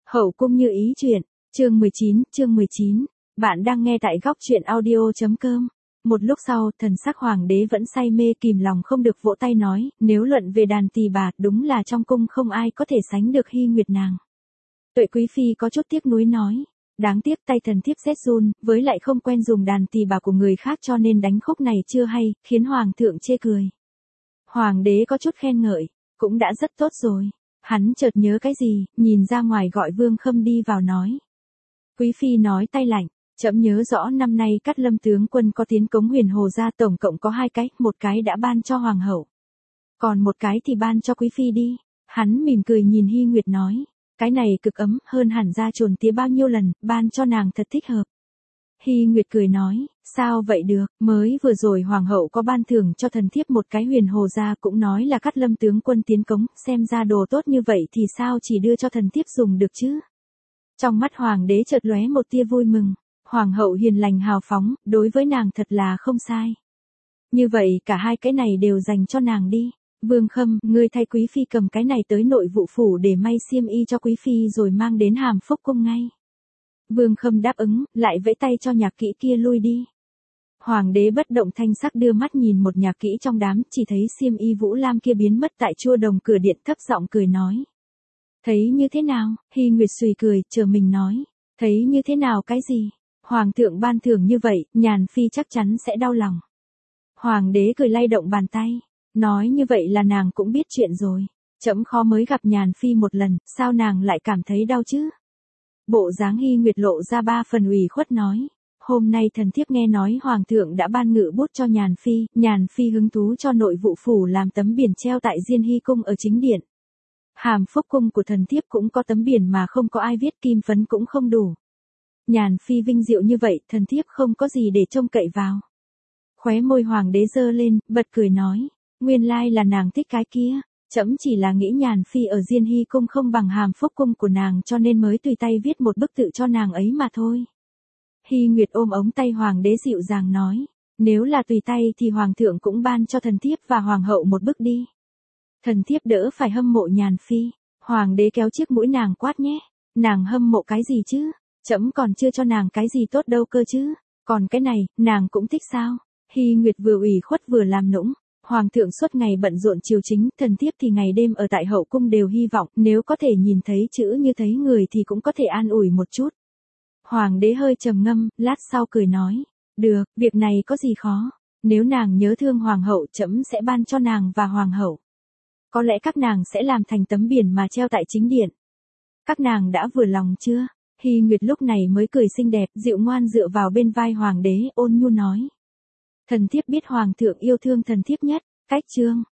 Hậu cung như ý chuyện, chương 19, bạn đang nghe tại góc truyện audio.com. Một lúc sau, thần sắc hoàng đế vẫn say mê kìm lòng không được vỗ tay nói, nếu luận về đàn tỳ bà, đúng là trong cung không ai có thể sánh được Hy Nguyệt nàng. Tuệ quý phi có chút tiếc nuối nói, đáng tiếc tay thần thiếp rét run, với lại không quen dùng đàn tỳ bà của người khác cho nên đánh khúc này chưa hay, khiến hoàng thượng chê cười. Hoàng đế có chút khen ngợi, cũng đã rất tốt rồi. Hắn chợt nhớ cái gì, nhìn ra ngoài gọi Vương Khâm đi vào nói. Quý phi nói tay lạnh, trẫm nhớ rõ năm nay Cát Lâm tướng quân có tiến cống Huyền Hồ ra tổng cộng có 2 cái, một cái đã ban cho hoàng hậu. Còn một cái thì ban cho quý phi đi. Hắn mỉm cười nhìn Hy Nguyệt nói, cái này cực ấm, hơn hẳn ra chuồn tía bao nhiêu lần, ban cho nàng thật thích hợp. Hy Nguyệt cười nói, sao vậy được, mới vừa rồi hoàng hậu có ban thưởng cho thần thiếp một cái Huyền Hồ ra cũng nói là Cát Lâm tướng quân tiến cống, xem ra đồ tốt như vậy thì sao chỉ đưa cho thần thiếp dùng được chứ. Trong mắt hoàng đế chợt lóe một tia vui mừng, hoàng hậu hiền lành hào phóng, đối với nàng thật là không sai. Như vậy cả 2 cái này đều dành cho nàng đi. Vương Khâm, ngươi thay quý phi cầm cái này tới nội vụ phủ để may xiêm y cho quý phi rồi mang đến Hàm Phúc cung ngay. Vương Khâm đáp ứng, lại vẫy tay cho nhạc kỹ kia lui đi. Hoàng đế bất động thanh sắc đưa mắt nhìn một nhạc kỹ trong đám, chỉ thấy xiêm y Vũ Lam kia biến mất tại chua đồng cửa điện, thấp giọng cười nói. Thấy như thế nào? Hy Nguyệt sùi cười, chờ mình nói. Thấy như thế nào cái gì? Hoàng thượng ban thưởng như vậy, Nhàn phi chắc chắn sẽ đau lòng. Hoàng đế cười lay động bàn tay, nói như vậy là nàng cũng biết chuyện rồi. Trẫm khó mới gặp Nhàn phi một lần, sao nàng lại cảm thấy đau chứ? Bộ dáng Hy Nguyệt lộ ra 3 phần ủy khuất nói, hôm nay thần thiếp nghe nói hoàng thượng đã ban ngự bút cho Nhàn phi hứng thú cho nội vụ phủ làm tấm biển treo tại Diên Hy cung ở chính điện. Hàm Phúc cung của thần thiếp cũng có tấm biển mà không có ai viết, kim phấn cũng không đủ. Nhàn phi vinh diệu như vậy, thần thiếp không có gì để trông cậy vào. Khóe môi hoàng đế giơ lên, bật cười nói, nguyên lai là nàng thích cái kia. Trẫm chỉ là nghĩ Nhàn phi ở Diên Hy cung không bằng Hàm Phúc cung của nàng cho nên mới tùy tay viết một bức tự cho nàng ấy mà thôi. Hy Nguyệt ôm ống tay hoàng đế dịu dàng nói, nếu là tùy tay thì hoàng thượng cũng ban cho thần thiếp và hoàng hậu một bức đi. Thần thiếp đỡ phải hâm mộ Nhàn phi. Hoàng đế kéo chiếc mũi nàng quát nhé, nàng hâm mộ cái gì chứ? Trẫm còn chưa cho nàng cái gì tốt đâu cơ chứ, còn cái này, nàng cũng thích sao? Hy Nguyệt vừa ủy khuất vừa làm nũng. Hoàng thượng suốt ngày bận rộn triều chính, thần thiếp thì ngày đêm ở tại hậu cung đều hy vọng nếu có thể nhìn thấy chữ như thấy người thì cũng có thể an ủi một chút. Hoàng đế hơi trầm ngâm, lát sau cười nói, được, việc này có gì khó, nếu nàng nhớ thương hoàng hậu trẫm sẽ ban cho nàng và hoàng hậu. Có lẽ các nàng sẽ làm thành tấm biển mà treo tại chính điện. Các nàng đã vừa lòng chưa? Hy Nguyệt lúc này mới cười xinh đẹp, dịu ngoan dựa vào bên vai hoàng đế, ôn nhu nói. Thần thiếp biết hoàng thượng yêu thương thần thiếp nhất. Cách chương